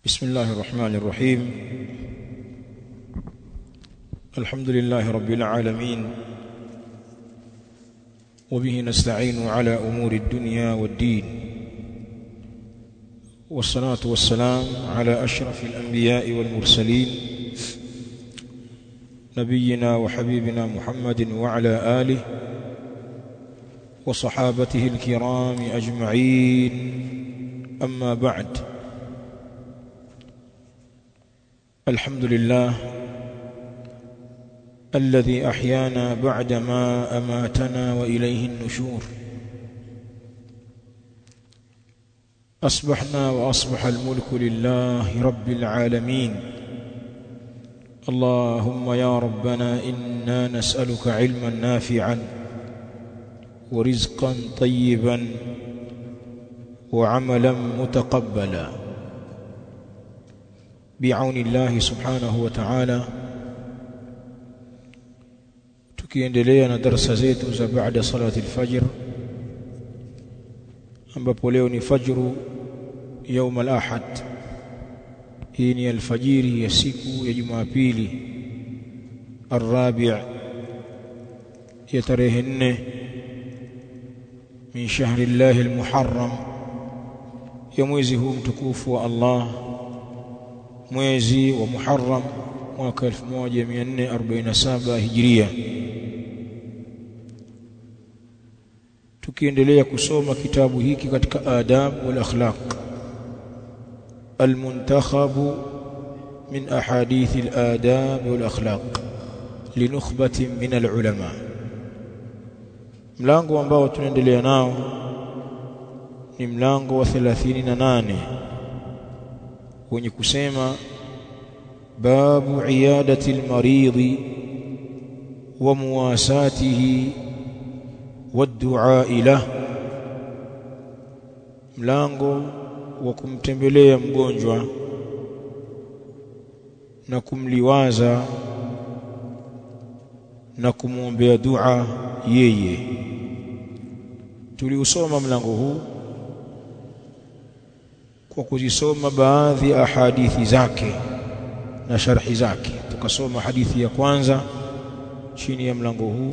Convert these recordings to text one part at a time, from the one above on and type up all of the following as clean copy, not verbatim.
بسم الله الرحمن الرحيم. الحمد لله رب العالمين، وبه نستعين على أمور الدنيا والدين، والصلاة والسلام على أشرف الأنبياء والمرسلين نبينا وحبيبنا محمد وعلى آله وصحابته الكرام أجمعين. أما بعد، الحمد لله الذي أحيانا بعدما أماتنا وإليه النشور. أصبحنا وأصبح الملك لله رب العالمين. اللهم يا ربنا إنا نسألك علما نافعا ورزقا طيبا وعملا متقبلا بعون الله سبحانه وتعالى. tukiendelea na darasa zetu za baada salati al-fajr, ambapo leo ni fajru يوم al-ahad. Hii ni alfajiri ya siku ya Jumapili الرابع ya tarehe 4 min shahri Allah al-muharram, ya mwezi huu mtukufu wa Allah, mwezi wa Muharram mwaka 1447 Hijria. Tukiendelea kusoma kitabu hiki katika adab wal akhlaq, al-muntakhab min ahadith al-adab wal akhlaq linukhbatin min al-ulama. Mlango ambao tunaendelea nao ni mlango wa 38 wenye kusema babu iyadati al-marid wa muwasatihi wad-du'a ilah, mlango wa kumtembelea mgonjwa na kumliwaza na kumwombea dua yeye. Tuliusoma mlango huu kwa kuzisoma baadhi ya hadithi zake na sharhi zake. Tukasoma hadithi ya kwanza chini ya mlango huu,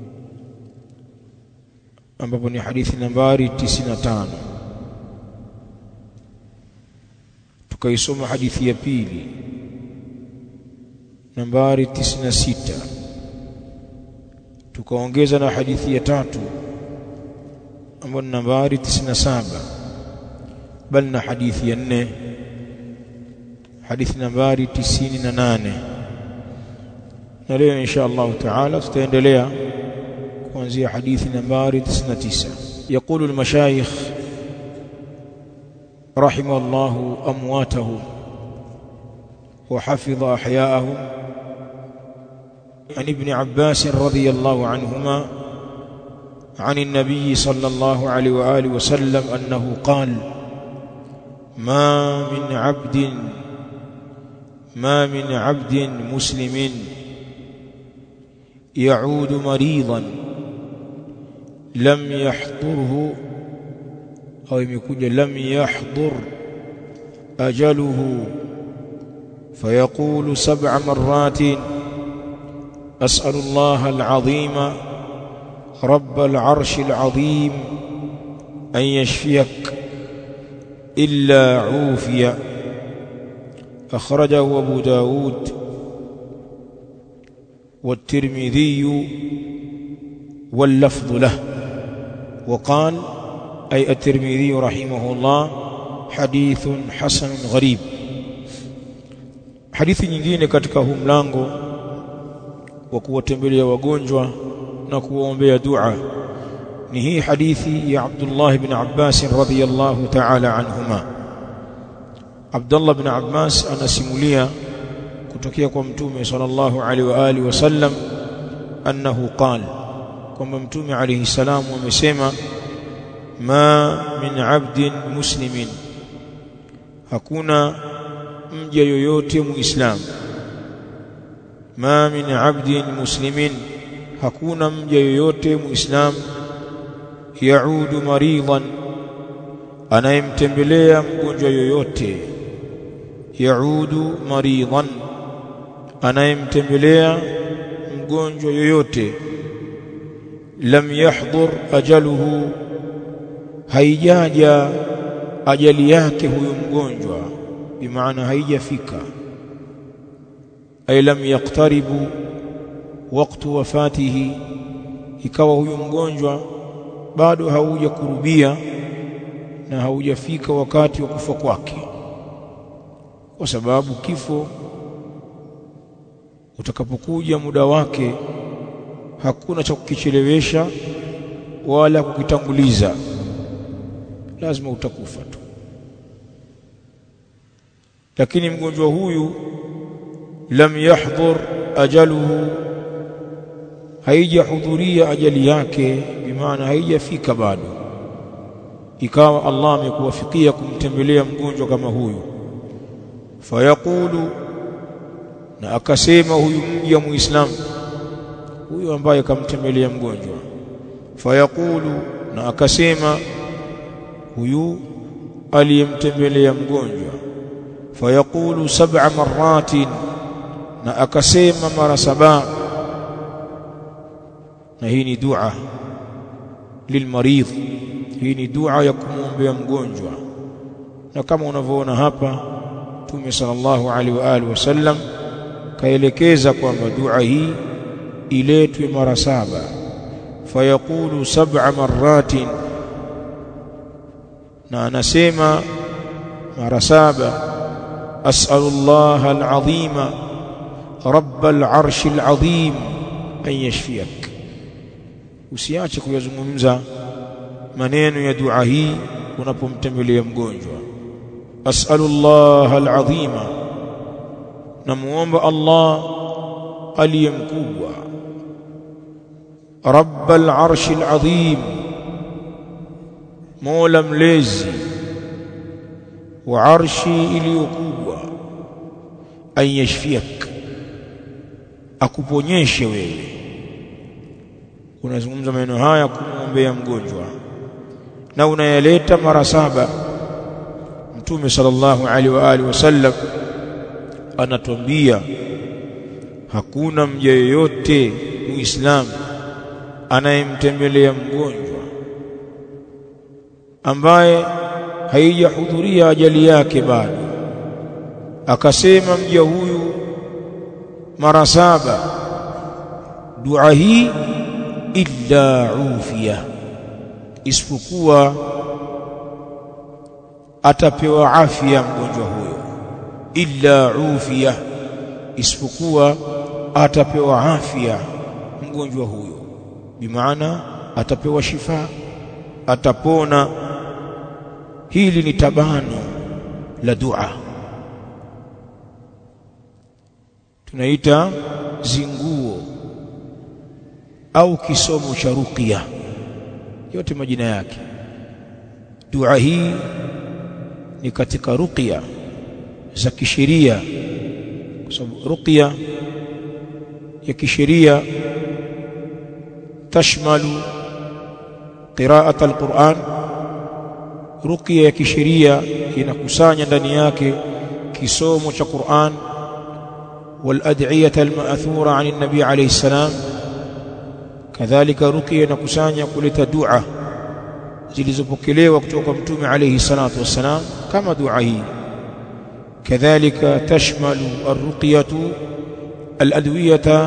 ambapo ni hadithi nambari 95. Tukaisoma hadithi ya pili nambari 96. Tukaongeza na hadithi ya tatu ambayo ni nambari 97, bali na hadithi ya 4, hadithi nambari 98. Na leo insha Allah taala tutaendelea kuanzia hadithi nambari 99. يقول المشايخ رحم الله أمواتهم وحفظ أحياءهم عن ابن عباس رضي الله عنهما عن النبي صلى الله عليه وآله وسلم أنه قال: ما من عبد مسلم يعود مريضا لم يحضره أو يكون لم يحضر أجله فيقول 7 مرات: أسأل الله العظيم رب العرش العظيم أن يشفيك إلا عوفي. أخرجه أبو داود والترمذي واللفظ له. وقال أي الترمذي رحمه الله: حديث حسن غريب. hadithi nyingine katika huu mlango wa kuwatembelea wagonjwa na kuwaombea dua ni hii hadithi ya Abdullah ibn Abbas radhiyallahu ta'ala anhuma. Abdullah ibn Abbas anasimulia kutokea kwa Mtume sallallahu alaihi wa alihi wasallam annahu qala, kwamba Mtume alayhi salamu amesema: ma min abdin muslimin, hakuna mja yoyote muislamu. Ma min abdin muslimin, hakuna mja yoyote muislamu. Yaudu maridan, anayemtembelea mgonjwa yoyote. yaudu maridan, anayemtembelea mgonjwa yoyote, lam yahdhur ajaluhu, haijaja ajali yake huyo mgonjwa, bimaana haijafika, ay lam yaqtaribu waqtu wafatihi, ikawa huyo mgonjwa bado haujakurubia na haujafika wakati wa kufa kwake, kwa sababu kifo utakapokuja muda wake hakuna cha kukichelewesha wala kukitanguliza, lazima utakufa tu. Lakini mgonjwa huyu lam yahdhur ajaluhu, haijahudhuria ajali yake, bimaana haijafika bado, ikawa Allah amekuwafikia kumtembelea mgonjwa kama huyu. Fayaqulu, na akasema huyu mja muislamu huyu ambaye kamtembelea mgonjwa, fayaqulu, na akasema huyu aliyemtembelea mgonjwa, fayaqulu 7 maratin, na akasema mara 7. na hii ni dua lilmaridh, hii ni dua ya kumwombea mgonjwa. Na kama unavyoona hapa, Mtume sallallahu alaihi wa alihi wasallam kaelekeza kwamba dua hii iletwe mara 7. Fayaqulu 7 maratin, na anasema mara 7, as'alullaha al-azima rabbal arshil azim an yashfiyak. Usiache kuyazungumza maneno ya dua hii unapomtembelea mgonjwa. As'alullaha al-azima, namuomba Allah aliyemkubwa, rabbal arshil azim, mola mlezi wa arshi iliyokubwa, an yashfiyak, akuponyeshe wewe. Unazungumza maneno haya kumwombea mgonjwa na unayaleta mara 7. Mtume sallallahu alaihi wa alihi wasallam anatuambia hakuna mja yeyote muislamu anayemtembelea mgonjwa ambaye haijahudhuria ajali yake bado, akasema mja huyu mara 7 dua hii, illa ufiya, isipokuwa atapewa afya mgonjwa huyo. Illa ufiya, isipokuwa atapewa afya mgonjwa huyo, bimaana atapewa shifa, atapona. Hili ni tabano la dua, tunaita zinguo au kisomo cha ruqya, yote majina yake. Dua hii ni katika ruqya za kisheria, kwa sababu ruqya ya kisheria tashmalu qira'at al-Qur'an. Ruqya ya kisheria inakusanya ndani yake kisomo cha Qur'an, wal ad'iyat al-ma'thura 'an an-nabi alayhi salam. Kadhalika ruqya inakusanya kuleta dua zilizopokelewa kutoka kwa Mtume alayhi salatu wassalam kama dua hii. Kadhalika tashmalu ar-ruqyatu al-adwiyata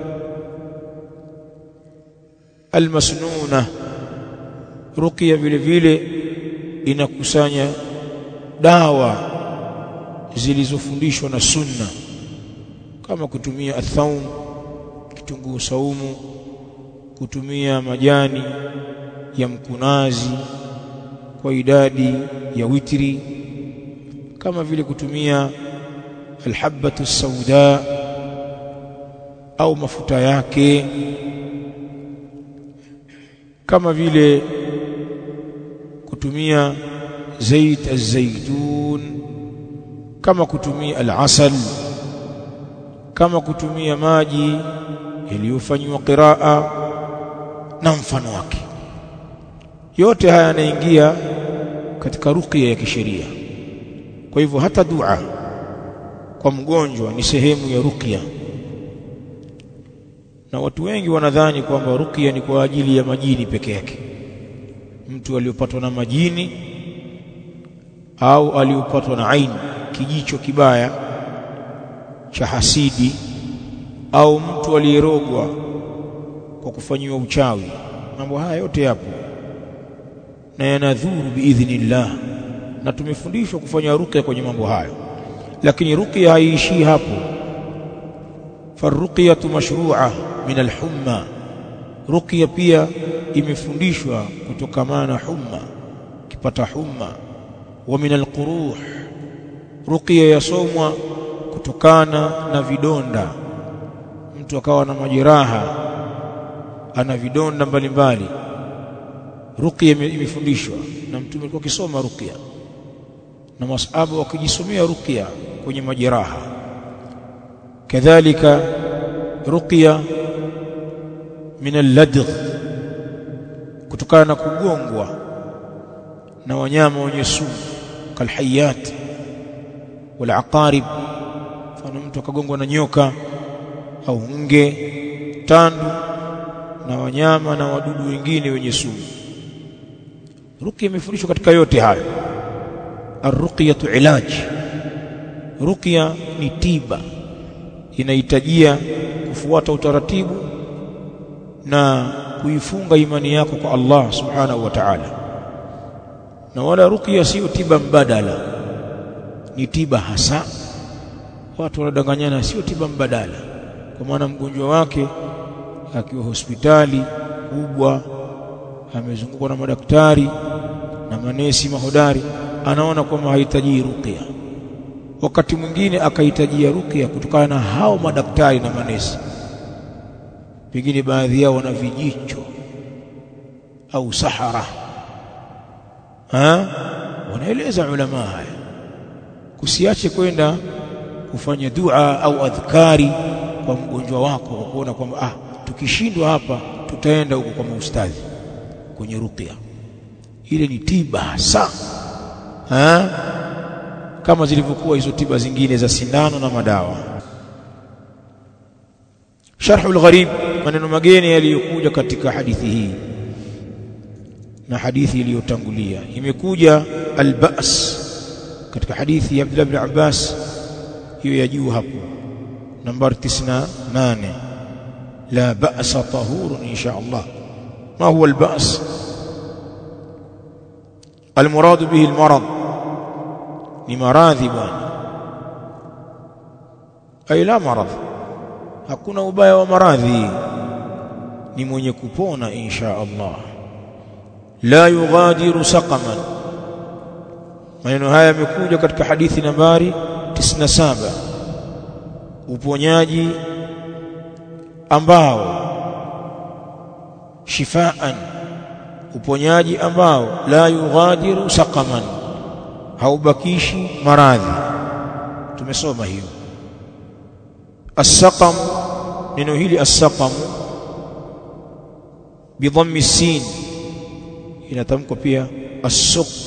al-masnuna. Ruqya vile vile inakusanya dawa zilizofundishwa na sunna, kama kutumia athaum, kitunguu saumu, kutumia majani ya mkunazi kwa idadi ya witri, kama vile kutumia alhabatu sauda au mafuta yake, kama vile kutumia zait az-zaitun, kama kutumia al-asal, kama kutumia maji yaliyofanywa qiraa na mfano wake. Yote haya yanaingia katika ruqya ya kisheria. Kwa hivyo hata dua kwa mgonjwa ni sehemu ya ruqya. Na watu wengi wanadhani kwamba ruqya ni kwa ajili ya majini peke yake. Mtu aliyopatwa na majini au aliyopatwa na aini, kijicho kibaya cha hasidi, au mtu aliyerogwa kwa kufanyiwa uchawi, mambo haya yote yapo na yanadhuru biidhnillah, na tumefundishwa kufanya ruqya kwenye mambo hayo. Lakini ruqya haiishi hapo. Farruqyatu mashru'a min alhumma, ruqya pia imefundishwa kutokamana na humma, kipata humma. Wa min alquruh, ruqya yasomwa kutokana na vidonda. Mtu akawa na majeraha, ana vidonda mbalimbali, ruqya imefundishwa na Mtume alikuwa akisoma ruqya na masahaba wakijisomea ruqya kwenye majeraha. Kadhalika ruqya min alladgh, kutokana na kugongwa na wanyama wenye sumu kalhayat wal aqarib. Mfano mtu akagongwa na nyoka au nge, tandu na wanyama na wadudu wengine wenye sumu. Ruqya imefundishwa katika yote hayo. Ar-ruqyatu ilaj, ruqya ni tiba, inahitajia kufuata utaratibu na kuifunga imani yako kwa Allah subhanahu wa ta'ala. Na wala ruqya sio tiba mbadala, ni tiba hasa. Watu wanadanganyana, sio tiba mbadala. Kwa maana mgonjwa wake akiwa hospitali kubwa, amezungukwa na madaktari na manesi mahodari, anaona kwamba hahitaji ruqya. Wakati mwingine akahitajia ruqya kutokana na hao madaktari na manesi. Pengine baadhi yao wana vijicho au sahara. Wanaeleza ulama haya, kusiache kwenda kufanya dua au adhkari kwa mgonjwa wako kwa kuona kwamba tukishindwa hapa tutaenda huko kwa maustadhi kwenye ruqya. Ile ni tiba hasa, kama zilivyokuwa hizo tiba zingine za sindano na madawa. Sharhul gharib, maneno mageni yaliyokuja katika hadithi hii na hadithi iliyotangulia. Imekuja al-ba's katika hadithi ya Abdullah ibn Abbas, hiyo ya juu hapo, nambari 98, la ba'sa tahurun insha Allah. Ma huwa al-ba's? Al-murad bihi al-marad, ni maradhi bwana. Ay la marad, hakuna ubaya wa maradhi, ni mwenye kupona insha Allah. La yughadiru saqaman, maneno haya yamekuja katika hadithi nambari 97, uponyaji ambao shifaan, uponyaji ambao la yughadiru saqaman, haubakishi maradhi. Tumesoma hiyo. As-saqam, neno hili as-saqam bidhammi as-sin, inatamkwa pia as-suq,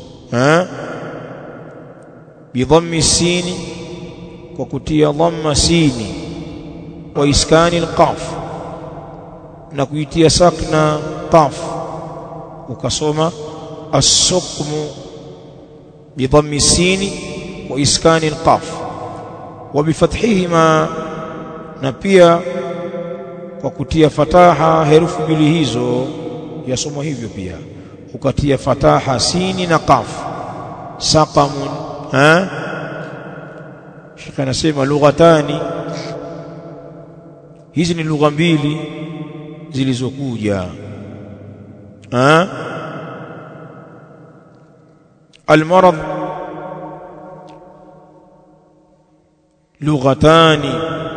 bidhammi as-sin, kwa kutia dhamma sini, wa iskani al-qaf, na kuitia sakna qaf, ukasoma as-suqmu bidhammi as-sin wa iskani al-qaf, wa bifathihima, na pia kwa kutia fataha herufi mbili hizo, yasomwa hivyo pia, ukatia fataha sini na qaf, saqamun. Sheikh anasema lughatani, hizi ni lugha mbili zilizokuja. Al-marad lughatani,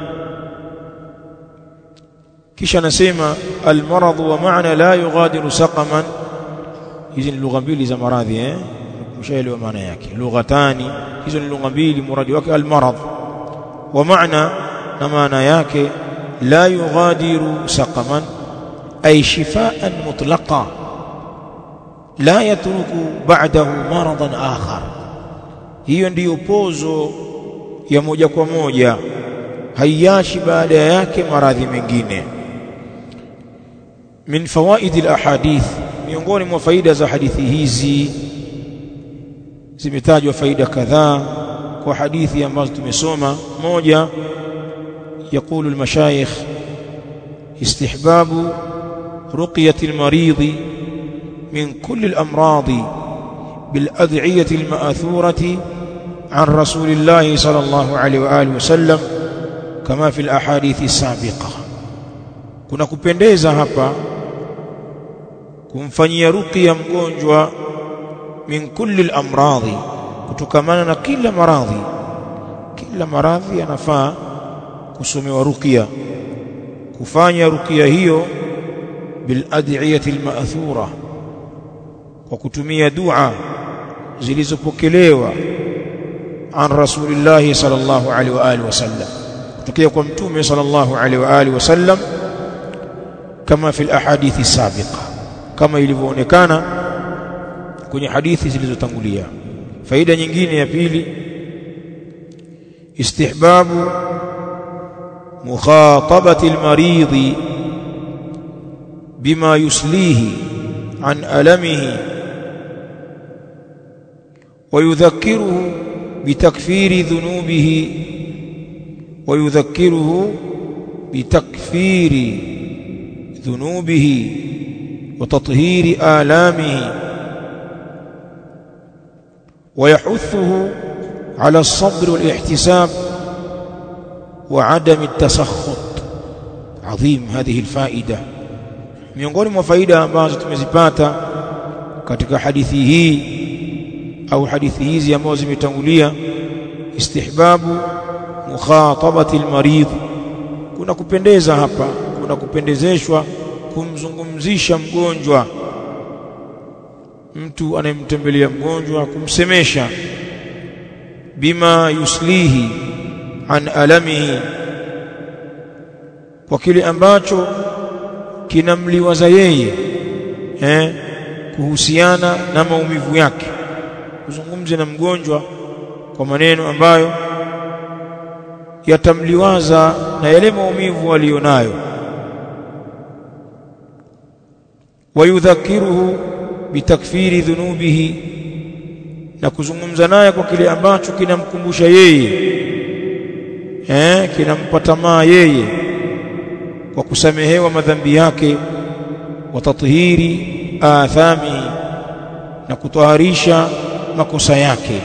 kisha nasema al-marad wa maana la yughadiru saqaman. Hizi ni lugha mbili za maradhi, mshaelewa maana yake. Lughatani, hizo ni lugha mbili, muradi wake al-marad, wa maana, na maana yake la yughadiru saqaman ay shifaan mutlaqa la yatruku ba'dahu maradan akhar. Hiyo ndiyo pozo ya moja kwa moja, haiachi baada yake maradhi mengine. Min fawaid alahadith, miongoni mwa faida za hadithi hizi zimetajwa faida kadhaa kwa hadithi ambazo tumesoma. Moja, يقول المشايخ استحباب رقية المريض من كل الأمراض بالأدعية المأثورة عن رسول الله صلى الله عليه وآله وسلم كما في الأحاديث السابقة. kuna kupendeza hapa kumfanyia ruqya mgonjwa min kulli al-amradhi, kutokamana na kila maradhi. Kila maradhi yanafaa kusomewa ruqya, kufanya ruqya hiyo bil ad'iyati al-ma'thura, kwa kutumia dua zilizopokelewa an Rasulillah sallallahu alaihi wa alihi wasallam, kutokea kwa mtume sallallahu alaihi wa alihi wasallam, kama fil ahadithi sabiqa, kama ilivyoonekana kwenye hadithi zilizotangulia. Faida nyingine ya pili, istihbabu mukhatabati almaridhi bima yuslihi an alamihi wa yudhakkiruhu bitakfiri dhunubihi وتطهير آلامه ويحثه على الصبر والاحتساب وعدم التسخط. عظيم هذه الفائدة. miongoni mwa faida ambazo tumezipata katika hadithi hii au hadithi hizi ambazo zimetangulia, istihbabu mukhatabati almarid, kuna kupendeza hapa, kuna kupendezeshwa kumzungumzisha mgonjwa, mtu anayemtembelea mgonjwa kumsemesha, bima yuslihi an alamihi, kwa kile ambacho kinamliwaza yeye kuhusiana na maumivu yake. Kuzungumza na mgonjwa kwa maneno ambayo yatamliwaza na yale maumivu aliyonayo. Wayudhakiruhu bitakfiri dhunubihi, na kuzungumza naye kwa kile ambacho kinamkumbusha yeye, kinampa tamaa yeye kwa kusamehewa madhambi yake, wa tathhiri athami, na kutaharisha makosa yake.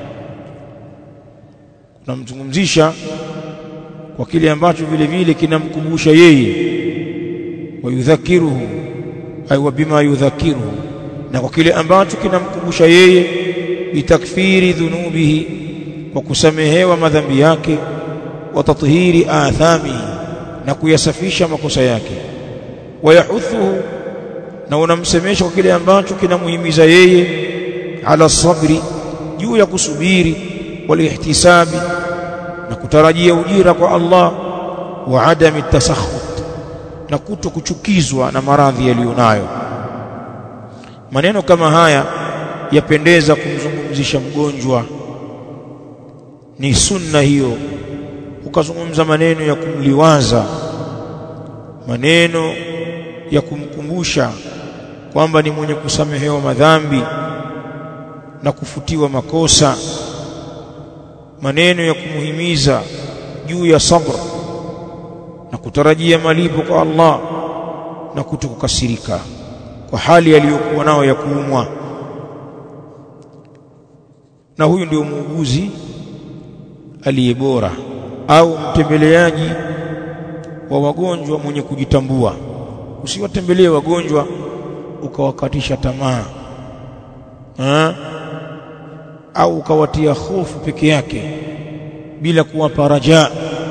Kunamzungumzisha kwa kile ambacho vile vile kinamkumbusha yeye, wayudhakiruhu ay wa bima yudhakiruhu, na kwa kile ambacho kinamkumbusha yeye, bitakfiri dhunubihi, kwa kusamehewa madhambi yake, wa tathhiri athami, na kuyasafisha makosa yake. Wayahuthuhu, na unamsemesha kwa kile ambacho kinamuhimiza yeye, ala sabri, juu ya kusubiri, wal ihtisabi, na kutarajia ujira kwa Allah, wa adami tasakhut, na kuto kuchukizwa na maradhi yaliyonayo. Maneno kama haya yapendeza kumzungumzisha mgonjwa, ni sunna hiyo. Ukazungumza maneno ya kumliwaza, maneno ya kumkumbusha kwamba ni mwenye kusamehewa madhambi na kufutiwa makosa, maneno ya kumuhimiza juu ya sabr na kutarajia malipo kwa Allah, na kutokukasirika kwa hali aliyokuwa nao ya kuumwa. Na huyu ndio muuguzi aliyebora au mtembeleaji wa wagonjwa mwenye kujitambua. Usiwatembelee wagonjwa ukawakatisha tamaa, au ukawatia hofu peke yake bila kuwapa rajaa.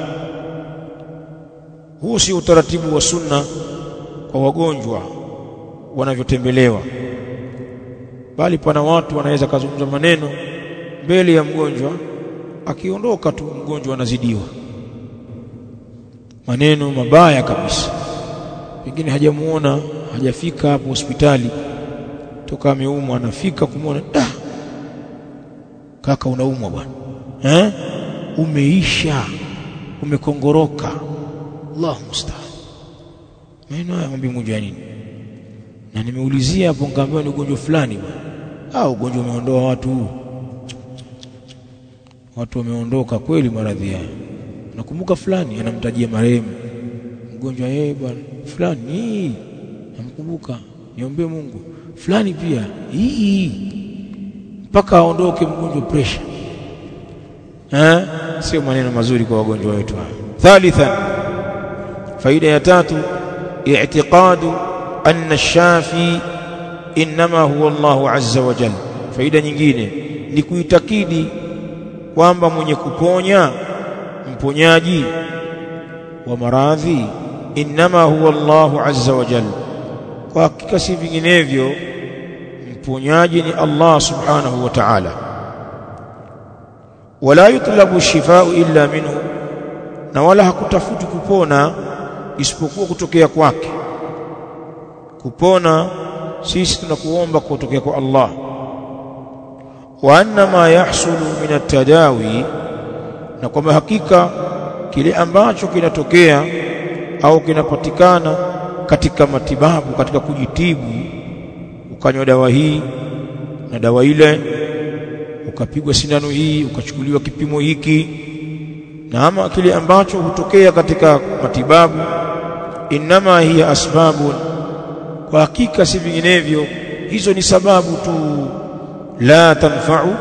Huu si utaratibu wa sunna kwa wagonjwa wanavyotembelewa, bali pana watu wanaweza kuzungumza maneno mbele ya mgonjwa, akiondoka tu mgonjwa anazidiwa maneno mabaya kabisa, pengine hajamuona, hajafika hapo hospitali toka ameumwa, anafika kumuona, kaka unaumwa bwana, umeisha, umekongoroka. Allahu musta'an. Mimi naomba mmoja nini? Na nimeulizia hapo nikaambiwa ni ugonjwa fulani bwana. Ugonjwa umeondoa watu wameondoka kweli maradhi haya. Nakumbuka fulani anamtajia marehemu mgonjwa bwana fulani, namkumbuka, niombe Mungu fulani pia mpaka aondoke mgonjwa pressure. Sio maneno mazuri kwa wagonjwa wetu haya. Thalithan, faida ya tatu, i'tiqadu anna ash-shafi inma huwa Allahu azza wa jalla. Faida nyingine ni kuitakidi kwamba mwenye kuponya, mponyaji wa maradhi, inma huwa Allahu azza wa jalla, kwa hakika si vinginevyo mponyaji ni Allah subhanahu wa ta'ala. Wala yutlabu shifaa illa minhu, na wala hakutafuti kupona isipokuwa kutokea kwake. Kupona sisi tunakuomba kutokea kwa Allah. Wa anna ma yahsulu min at-tadawi, na kwamba hakika kile ambacho kinatokea au kinapatikana katika matibabu, katika kujitibu, ukanywa dawa hii na dawa ile, ukapigwa sindano hii, ukachukuliwa kipimo hiki, na ama kile ambacho hutokea katika matibabu, inma hiya asbabun, kwa hakika si vinginevyo hizo ni sababu tu. La tanfa'u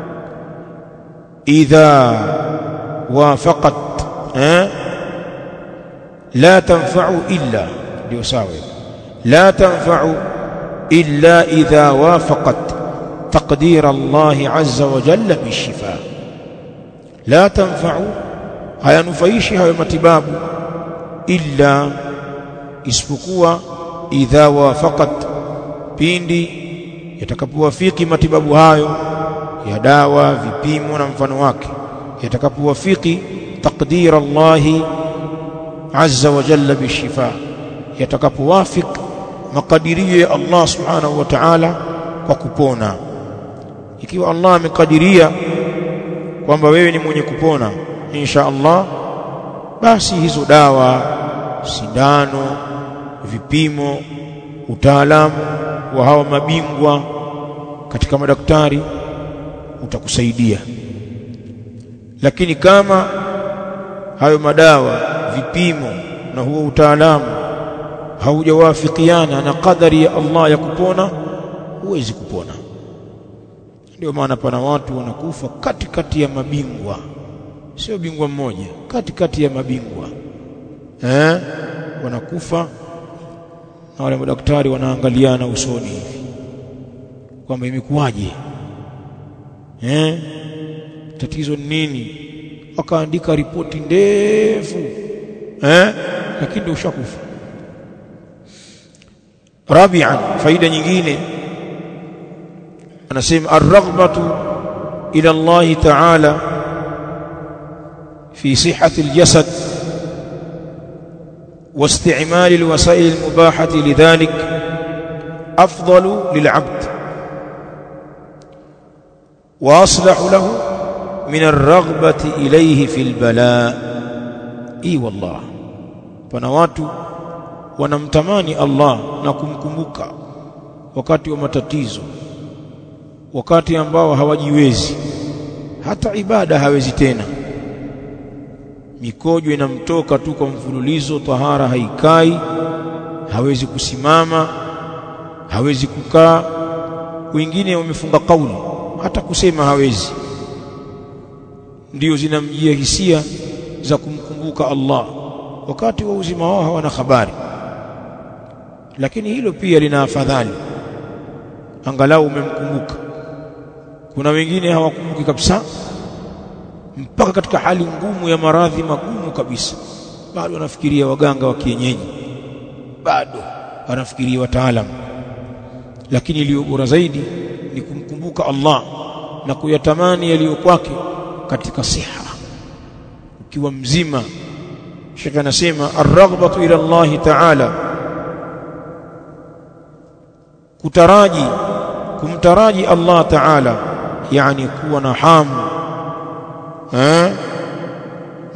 idha wafaqat, la tanfa'u illa, ndio sawa. La tanfa'u illa idha wafaqat taqdir Allah azza wa jalla bishifa. La tanfa'u, hayanufaishi hayo matibabu, illa, isipokuwa idha wafaqat, pindi yatakapowafiki matibabu hayo ya dawa, vipimo na mfano wake, yatakapowafiki taqdir Allah azza wa jalla bishifa, yatakapowafik makadirio ya Allah subhanahu wa ta'ala kwa kupona. Ikiwa Allah amekadiria kwamba wewe ni mwenye kupona insha Allah, basi hizo dawa, sindano, vipimo, utaalamu wa hawa mabingwa katika madaktari utakusaidia. Lakini kama hayo madawa, vipimo na huo utaalamu haujawafikiana na kadari ya Allah ya kupona, huwezi kupona. Ndio maana pana watu wanakufa katikati ya mabingwa, sio bingwa mmoja, katikati ya mabingwa wanakufa, na wale madaktari wanaangaliana usoni hivi kwamba imekuwaje, tatizo ni nini, wakaandika ripoti ndefu, lakini ndio ushakufa. Rabi'an, faida nyingine anasema ar-raghbatu ila Allah ta'ala fi sihhati al-jasad واستعمال الوسائل المباحة لذلك أفضل للعبد وأصلح له من الرغبة إليه في البلاء. والله فنوات ونمتماني الله نكمكمك wakati wa matatizo, wakati ambao hawajiwezi, hata ibada hawezi tena, mikojo inamtoka tu kwa mfululizo, tahara haikai, hawezi kusimama, hawezi kukaa, wengine wamefunga kauli, hata kusema hawezi. Ndio zinamjia hisia za kumkumbuka Allah wakati wa uzima wao, hawana habari. Lakini hilo pia lina afadhali, angalau umemkumbuka. Kuna wengine hawakumbuki kabisa, mpaka katika hali ngumu ya maradhi magumu kabisa, bado wanafikiria waganga wa kienyeji, bado wanafikiria wataalamu. Lakini iliyo bora zaidi ni kumkumbuka Allah na kuyatamani yaliyo kwake katika siha, ukiwa mzima. Sheikh anasema ar-raghbatu ila Allah ta'ala, kumtaraji Allah ta'ala, yani kuwa na hamu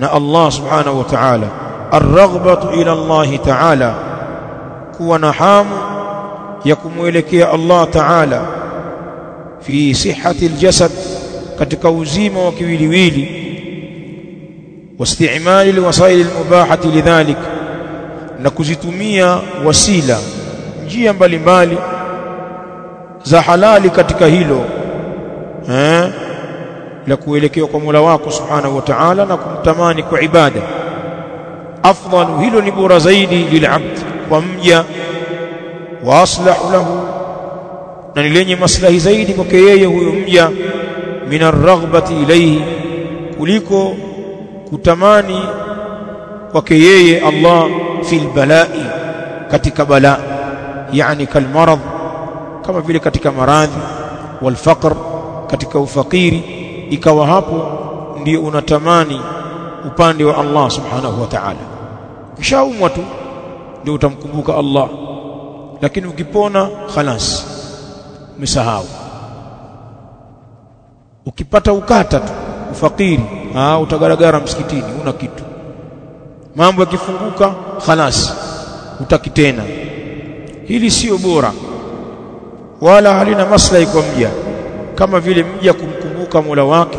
na Allah subhanahu wa ta'ala. Ar-raghbatu ila Allah ta'ala, kuwa na hamu ya kumuelekea Allah ta'ala. Fi sihhati al-jasad, katika uzima wa kiwiliwili. Wastimali alwasail almubahati lidhalik, na kuzitumia wasila, njia mbalimbali za halali katika hilo la kuelekea kwa Mola wako subhanahu wa ta'ala na kumtamani kwa ibada. Afdalu, hilo ni bora zaidi, lilabd, kwa mja, wa aslahu lahu, na ni lenye maslahi zaidi kwake yeye huyo mja, min ar-raghbati ilayhi, kuliko kutamani kwake yeye Allah, fil balai, katika bala, yani kalmarad, kama vile katika maradhi, wal faqr, katika ufakiri, ikawa hapo ndio unatamani upande wa Allah subhanahu wa ta'ala. Ukishaumwa tu ndio utamkumbuka Allah, lakini ukipona khalas umesahau. Ukipata ukata tu ufakiri, utagaragara msikitini, una kitu. Mambo yakifunguka khalas utaki tena. Hili sio bora wala halina maslahi kwa mja, kama vile mja kumkumbuka Mola wake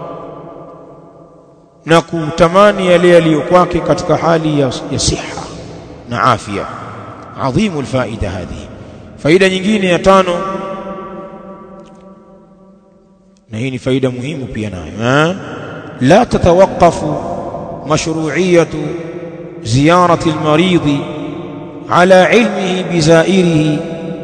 na kutamani yale yaliyo kwake katika hali ya siha na afya. Adhimu alfaida hadhi. Faida nyingine ya 5, na hii ni faida muhimu pia nayo, la tatawaqqafu mashru'iyatu ziyarati almaridhi ala ilmihi bizairihi,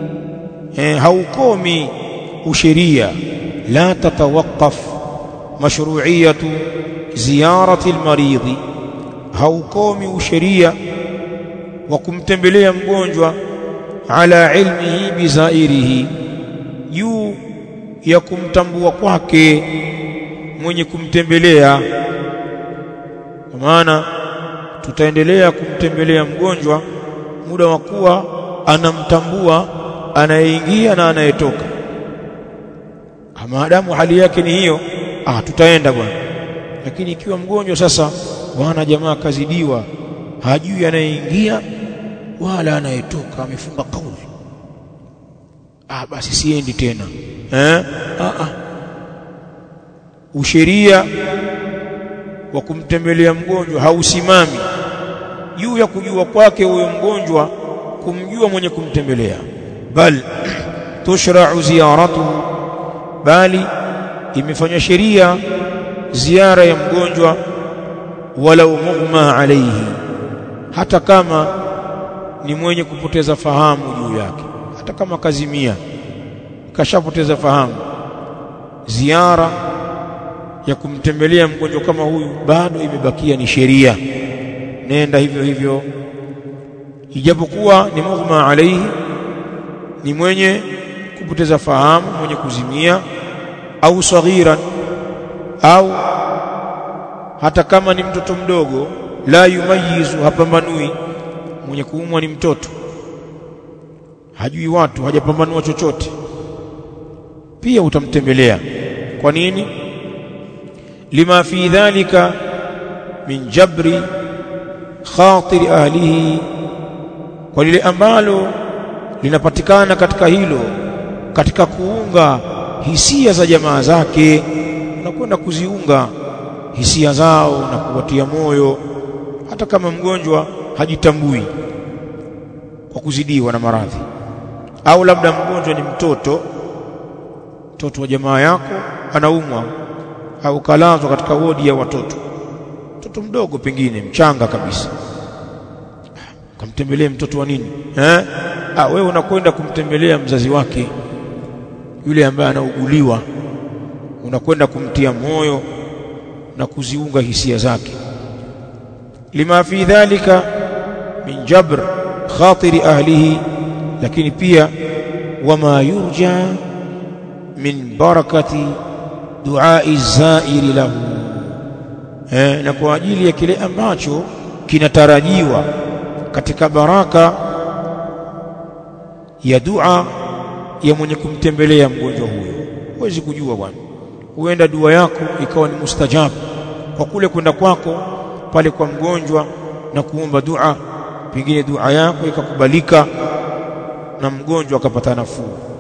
haukomi usheria. La tatawaqqaf mashru'iyatu ziyarati almaridhi, haukomi usheria wa kumtembelea mgonjwa, ala ilmihi bizairihi, juu ya kumtambua kwake mwenye kumtembelea. Kwa maana tutaendelea kumtembelea mgonjwa muda wa kuwa anamtambua anayeingia na anayetoka. Maadamu hali yake ni hiyo, tutaenda bwana. Lakini ikiwa mgonjwa sasa, bwana jamaa kazidiwa, hajui anayeingia wala anayetoka, amefunga kauli, basi siendi tena. Usheria wa kumtembelea mgonjwa hausimami juu ya kujua kwake huyo mgonjwa kumjua mwenye kumtembelea, bal tushra'u ziyaratuhu, bali imefanywa sheria ziara ya mgonjwa, walau mughma alayhi, hata kama ni mwenye kupoteza fahamu juu yake, hata kama kazimia, kashapoteza fahamu, ziara ya kumtembelea mgonjwa kama huyu bado imebakia ni sheria. Nenda hivyo hivyo, ijapokuwa ni mughma alayhi, ni mwenye kupoteza fahamu, mwenye kuzimia, au saghiran, au hata kama ni mtoto mdogo, la yumayizu, hapambanui. Mwenye kuumwa ni mtoto, hajui watu, hajapambanua chochote, pia utamtembelea. Kwa nini? Lima fi dhalika min jabri khatiri ahlihi, kwa lile ambalo linapatikana katika hilo, katika kuunga hisia za jamaa zake. Unakwenda kuziunga hisia zao na kuwatia moyo, hata kama mgonjwa hajitambui kwa kuzidiwa na maradhi, au labda mgonjwa ni mtoto wa jamaa yako, anaumwa au kalazwa katika wodi ya watoto, mtoto mdogo pengine mchanga kabisa, kumtembelee mtoto wa nini? Wewe unakwenda kumtembelea mzazi wake yule ambaye anauguliwa, unakwenda kumtia moyo na kuziunga hisia zake. Lima fi dhalika min jabr khatiri ahlihi, lakini pia wama yurja min barakati duai zairi lahu, na kwa ajili ya kile ambacho kinatarajiwa katika baraka ya dua ya mwenye kumtembelea mgonjwa huyo. Huwezi kujua bwana, huenda dua yako ikawa ni mustajabu kwa kule kwenda kwako pale kwa mgonjwa na kuomba dua, pengine dua yako ikakubalika na mgonjwa akapata nafuu.